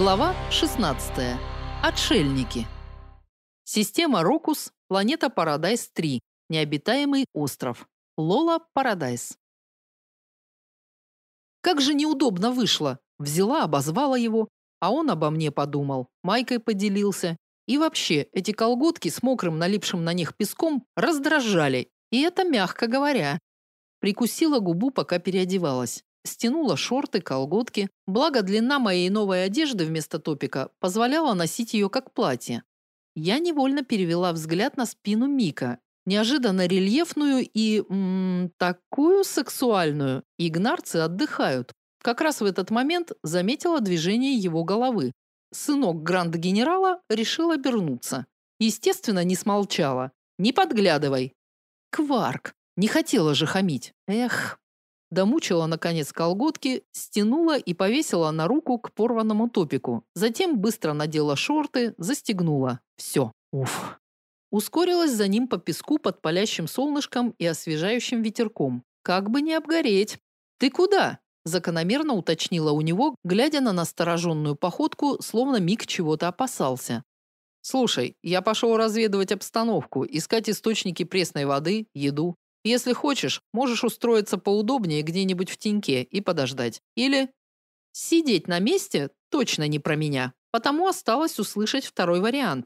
Глава 16. Отшельники. Система Рокус, планета Парадайз-3, необитаемый остров. Лола Парадайз. Как же неудобно вышло. Взяла, обозвала его, а он обо мне подумал, майкой поделился. И вообще, эти колготки с мокрым налипшим на них песком раздражали, и это мягко говоря. Прикусила губу, пока переодевалась. Стянула шорты, колготки. Благо, длина моей новой одежды вместо топика позволяла носить ее как платье. Я невольно перевела взгляд на спину Мика. Неожиданно рельефную и такую сексуальную. Игнарцы отдыхают. Как раз в этот момент заметила движение его головы. Сынок гранд-генерала решил обернуться. Естественно, не смолчала. «Не подглядывай!» Кварк! Не хотела же хамить. Эх! Домучила, наконец, колготки, стянула и повесила на руку к порванному топику. Затем быстро надела шорты, застегнула. Все. Уф. Ускорилась за ним по песку под палящим солнышком и освежающим ветерком. Как бы не обгореть. «Ты куда?» – закономерно уточнила у него, глядя на настороженную походку, словно Мик чего-то опасался. «Слушай, я пошел разведывать обстановку, искать источники пресной воды, еду. Если хочешь, можешь устроиться поудобнее где-нибудь в теньке и подождать. Или сидеть на месте точно не про меня, потому осталось услышать второй вариант.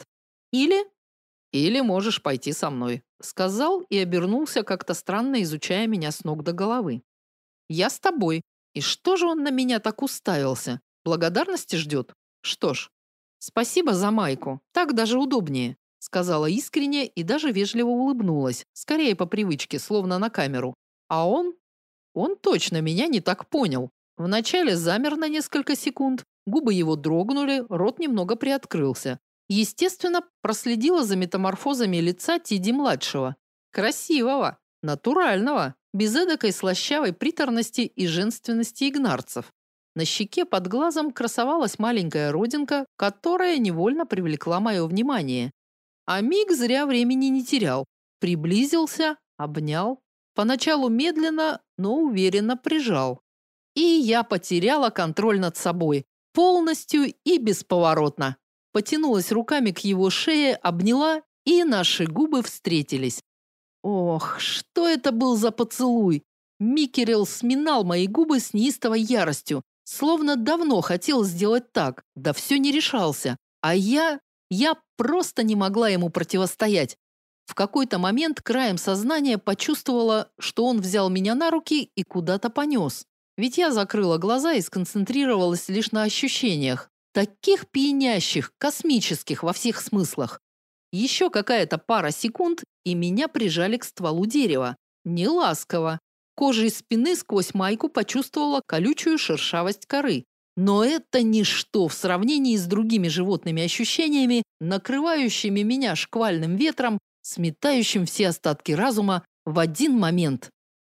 Или можешь пойти со мной», сказал и обернулся, как-то странно изучая меня с ног до головы. «Я с тобой. И что же он на меня так уставился? Благодарности ждет? Что ж, спасибо за майку. Так даже удобнее», сказала искренне и даже вежливо улыбнулась, скорее по привычке, словно на камеру. А он точно меня не так понял. Вначале замер на несколько секунд, губы его дрогнули, рот немного приоткрылся. Естественно, проследила за метаморфозами лица Тиди-младшего. Красивого, натурального, без эдакой слащавой приторности и женственности игнарцев. На щеке под глазом красовалась маленькая родинка, которая невольно привлекла мое внимание. А Мик зря времени не терял. Приблизился, обнял. Поначалу медленно, но уверенно прижал. И я потеряла контроль над собой. Полностью и бесповоротно. Потянулась руками к его шее, обняла, и наши губы встретились. Ох, что это был за поцелуй! Микерел сминал мои губы с неистовой яростью, словно давно хотел сделать так, да все не решался. А я просто не могла ему противостоять. В какой-то момент краем сознания почувствовала, что он взял меня на руки и куда-то понес. Ведь я закрыла глаза и сконцентрировалась лишь на ощущениях. Таких пьянящих, космических во всех смыслах. Еще какая-то пара секунд, и меня прижали к стволу дерева. Не ласково. Кожей спины сквозь майку почувствовала колючую шершавость коры. Но это ничто в сравнении с другими животными ощущениями, накрывающими меня шквальным ветром, сметающим все остатки разума в один момент.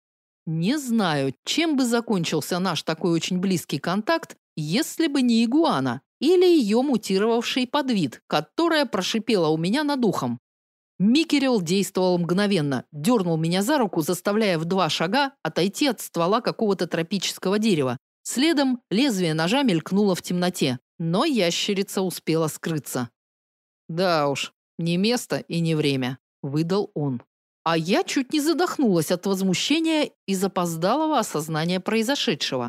Не знаю, чем бы закончился наш такой очень близкий контакт, если бы не игуана или ее мутировавший подвид, которая прошипела у меня над ухом. Микерел действовал мгновенно, дернул меня за руку, заставляя в 2 шага отойти от ствола какого-то тропического дерева. Следом лезвие ножа мелькнуло в темноте, но ящерица успела скрыться. «Да уж, не место и не время», – выдал он. А я чуть не задохнулась от возмущения и запоздалого осознания произошедшего.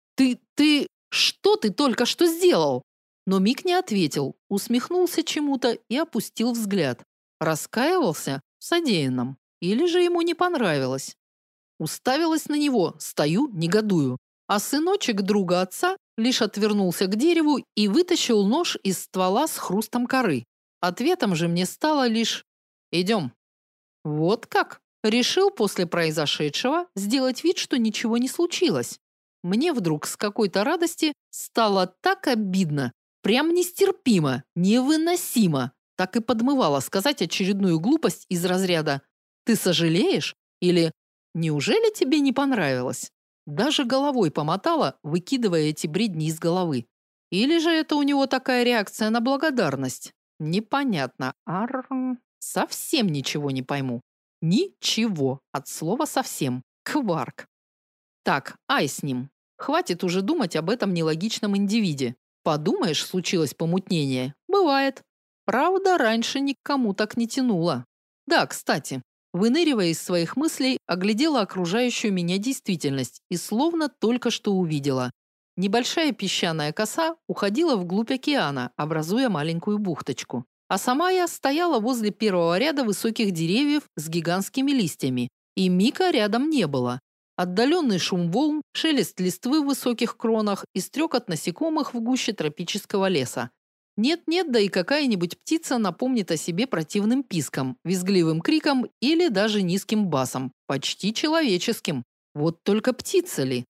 Что ты только что сделал?» Но Мик не ответил, усмехнулся чему-то и опустил взгляд. Раскаивался в содеянном. Или же ему не понравилось. Уставилась на него, стою, негодую. А сыночек друга отца лишь отвернулся к дереву и вытащил нож из ствола с хрустом коры. Ответом же мне стало лишь «Идем». Вот как? Решил после произошедшего сделать вид, что ничего не случилось. Мне вдруг с какой-то радости стало так обидно, прям нестерпимо, невыносимо. Так и подмывало сказать очередную глупость из разряда «Ты сожалеешь?» или «Неужели тебе не понравилось?» Даже головой помотала, выкидывая эти бредни из головы. Или же это у него такая реакция на благодарность? Непонятно. Совсем ничего не пойму. Ничего. От слова совсем. Кварк. Так, ай с ним. Хватит уже думать об этом нелогичном индивиде. Подумаешь, случилось помутнение. Бывает. Правда, раньше ни к кому так не тянуло. Да, кстати, выныривая из своих мыслей, оглядела окружающую меня действительность и словно только что увидела. Небольшая песчаная коса уходила вглубь океана, образуя маленькую бухточку. А сама я стояла возле первого ряда высоких деревьев с гигантскими листьями. И Мика рядом не было. Отдаленный шум волн, шелест листвы в высоких кронах и стрекот насекомых в гуще тропического леса. Нет-нет, да и какая-нибудь птица напомнит о себе противным писком, визгливым криком или даже низким басом, почти человеческим. Вот только птица ли?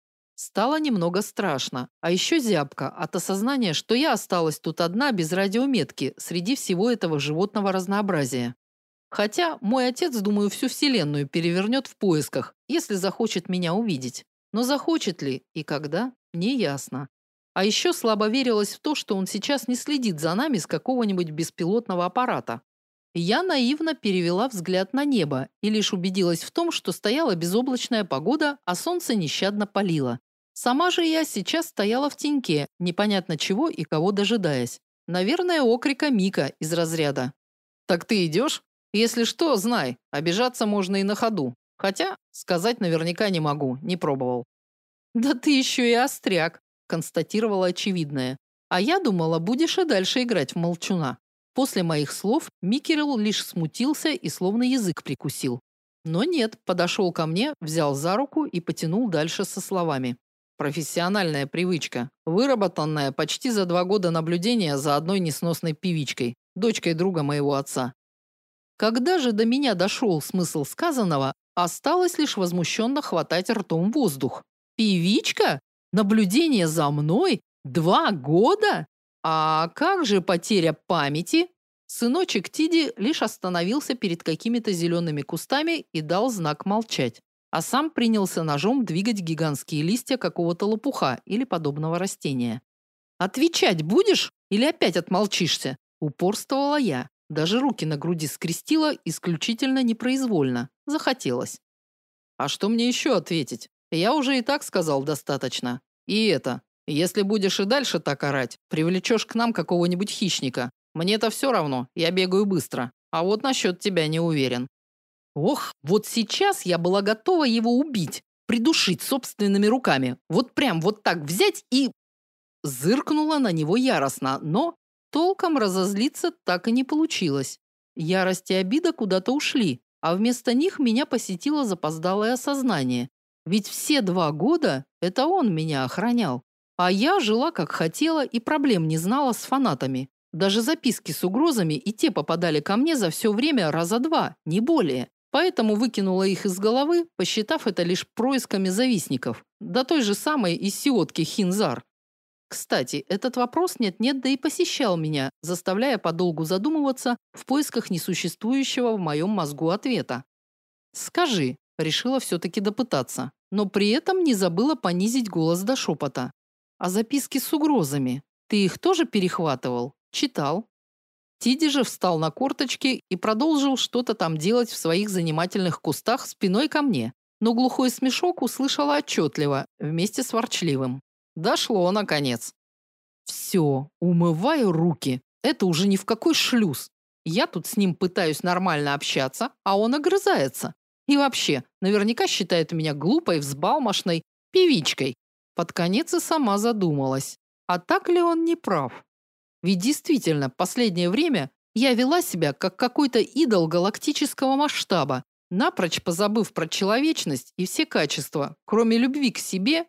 Стало немного страшно, а еще зябко от осознания, что я осталась тут одна без радиометки среди всего этого животного разнообразия. Хотя мой отец, думаю, всю вселенную перевернет в поисках, если захочет меня увидеть. Но захочет ли и когда, не ясно. А еще слабо верилось в то, что он сейчас не следит за нами с какого-нибудь беспилотного аппарата. Я наивно перевела взгляд на небо и лишь убедилась в том, что стояла безоблачная погода, а солнце нещадно палило. Сама же я сейчас стояла в теньке, непонятно чего и кого дожидаясь. Наверное, окрика Мика из разряда: «Так ты идешь? Если что, знай, обижаться можно и на ходу. Хотя сказать наверняка не могу, не пробовал». «Да ты еще и остряк», – констатировала очевидное. «А я думала, будешь и дальше играть в молчуна». После моих слов Микерел лишь смутился и словно язык прикусил. Но нет, подошел ко мне, взял за руку и потянул дальше со словами: «Профессиональная привычка, выработанная почти за 2 года наблюдения за одной несносной певичкой, дочкой друга моего отца». Когда же до меня дошел смысл сказанного, осталось лишь возмущенно хватать ртом воздух. «Певичка? Наблюдение за мной? 2 года? А как же потеря памяти?» Сыночек Тиди лишь остановился перед какими-то зелеными кустами и дал знак молчать, а сам принялся ножом двигать гигантские листья какого-то лопуха или подобного растения. «Отвечать будешь или опять отмолчишься?» Упорствовала я. Даже руки на груди скрестила исключительно непроизвольно. Захотелось. «А что мне еще ответить? Я уже и так сказал достаточно. И это, если будешь и дальше так орать, привлечешь к нам какого-нибудь хищника. Мне-то все равно, я бегаю быстро. А вот насчет тебя не уверен». Ох, вот сейчас я была готова его убить, придушить собственными руками. Вот прям вот так взять и... Зыркнула на него яростно, но толком разозлиться так и не получилось. Ярость и обида куда-то ушли, а вместо них меня посетило запоздалое осознание. Ведь все 2 года это он меня охранял. А я жила как хотела и проблем не знала с фанатами. Даже записки с угрозами и те попадали ко мне за все время раза 2, не более. Поэтому выкинула их из головы, посчитав это лишь происками завистников. Да той же самой из сиотки Хинзар. Кстати, этот вопрос нет-нет, да и посещал меня, заставляя подолгу задумываться в поисках несуществующего в моем мозгу ответа. «Скажи», – решила все-таки допытаться, но при этом не забыла понизить голос до шепота. «А записки с угрозами? Ты их тоже перехватывал? Читал?» Тиди же встал на корточки и продолжил что-то там делать в своих занимательных кустах спиной ко мне, но глухой смешок услышала отчетливо, вместе с ворчливым. Дошло, наконец. Все, умываю руки. Это уже ни в какой шлюз. Я тут с ним пытаюсь нормально общаться, а он огрызается. И вообще, наверняка считает меня глупой, взбалмошной певичкой. Под конец и сама задумалась. А так ли он не прав? Ведь действительно, последнее время я вела себя как какой-то идол галактического масштаба, напрочь позабыв про человечность и все качества, кроме любви к себе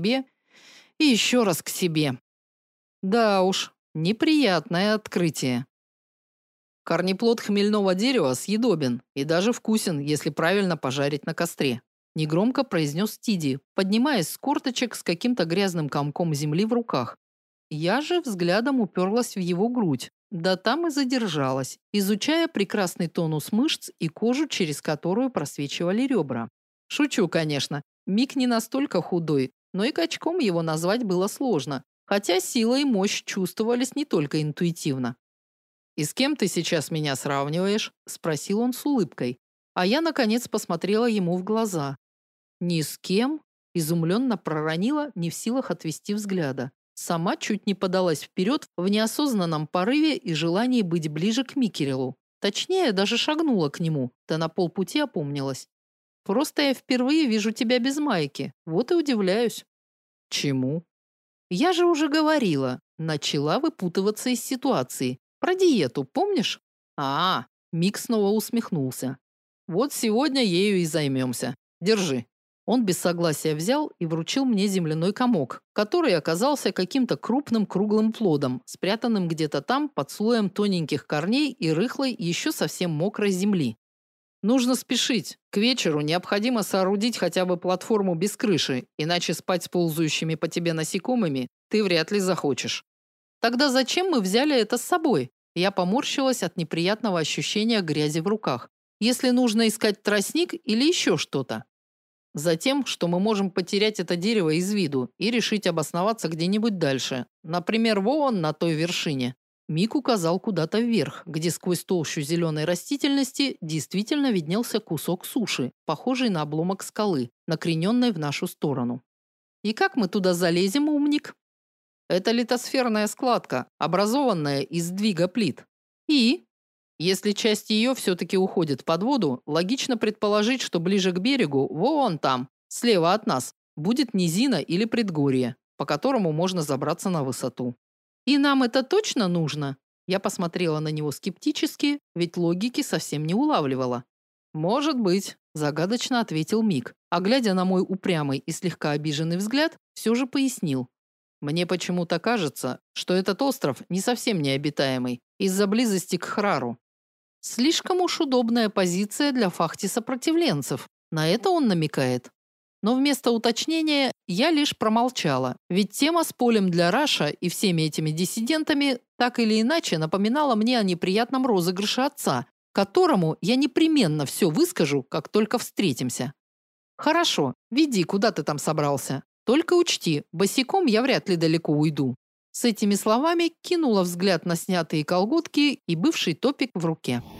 и еще раз к себе. Да уж, неприятное открытие. Корнеплод хмельного дерева съедобен и даже вкусен, если правильно пожарить на костре. Негромко произнес Тиди, поднимаясь с корточек с каким-то грязным комком земли в руках. Я же взглядом уперлась в его грудь, да там и задержалась, изучая прекрасный тонус мышц и кожу, через которую просвечивали ребра. Шучу, конечно, Мик не настолько худой, но и качком его назвать было сложно, хотя сила и мощь чувствовались не только интуитивно. «И с кем ты сейчас меня сравниваешь?» – спросил он с улыбкой. А я, наконец, посмотрела ему в глаза. «Ни с кем?» – изумленно проронила, не в силах отвести взгляда. Сама чуть не подалась вперед в неосознанном порыве и желании быть ближе к Микерелу. Точнее, даже шагнула к нему, да на полпути опомнилась. Просто я впервые вижу тебя без майки. Вот и удивляюсь. Чему? Я же уже говорила, начала выпутываться из ситуации. Про диету, помнишь? Мик снова усмехнулся. Вот сегодня ею и займемся. Держи. Он без согласия взял и вручил мне земляной комок, который оказался каким-то крупным круглым плодом, спрятанным где-то там под слоем тоненьких корней и рыхлой, еще совсем мокрой земли. Нужно спешить. К вечеру необходимо соорудить хотя бы платформу без крыши, иначе спать с ползающими по тебе насекомыми ты вряд ли захочешь. Тогда зачем мы взяли это с собой? Я поморщилась от неприятного ощущения грязи в руках. Если нужно искать тростник или еще что-то. Затем, что мы можем потерять это дерево из виду и решить обосноваться где-нибудь дальше. Например, вон на той вершине. Мик указал куда-то вверх, где сквозь толщу зеленой растительности действительно виднелся кусок суши, похожий на обломок скалы, накрененной в нашу сторону. И как мы туда залезем, умник? Это литосферная складка, образованная из сдвига плит. И если часть ее все-таки уходит под воду, логично предположить, что ближе к берегу, вон там, слева от нас, будет низина или предгорье, по которому можно забраться на высоту. И нам это точно нужно? Я посмотрела на него скептически, ведь логики совсем не улавливала. Может быть, загадочно ответил Мик, а глядя на мой упрямый и слегка обиженный взгляд, все же пояснил. Мне почему-то кажется, что этот остров не совсем необитаемый из-за близости к Храру. Слишком уж удобная позиция для фахти-сопротивленцев. На это он намекает. Но вместо уточнения я лишь промолчала, ведь тема с полем для Раша и всеми этими диссидентами так или иначе напоминала мне о неприятном розыгрыше отца, которому я непременно все выскажу, как только встретимся. Хорошо, веди, куда ты там собрался. Только учти, босиком я вряд ли далеко уйду. С этими словами кинула взгляд на снятые колготки и бывший топик в руке.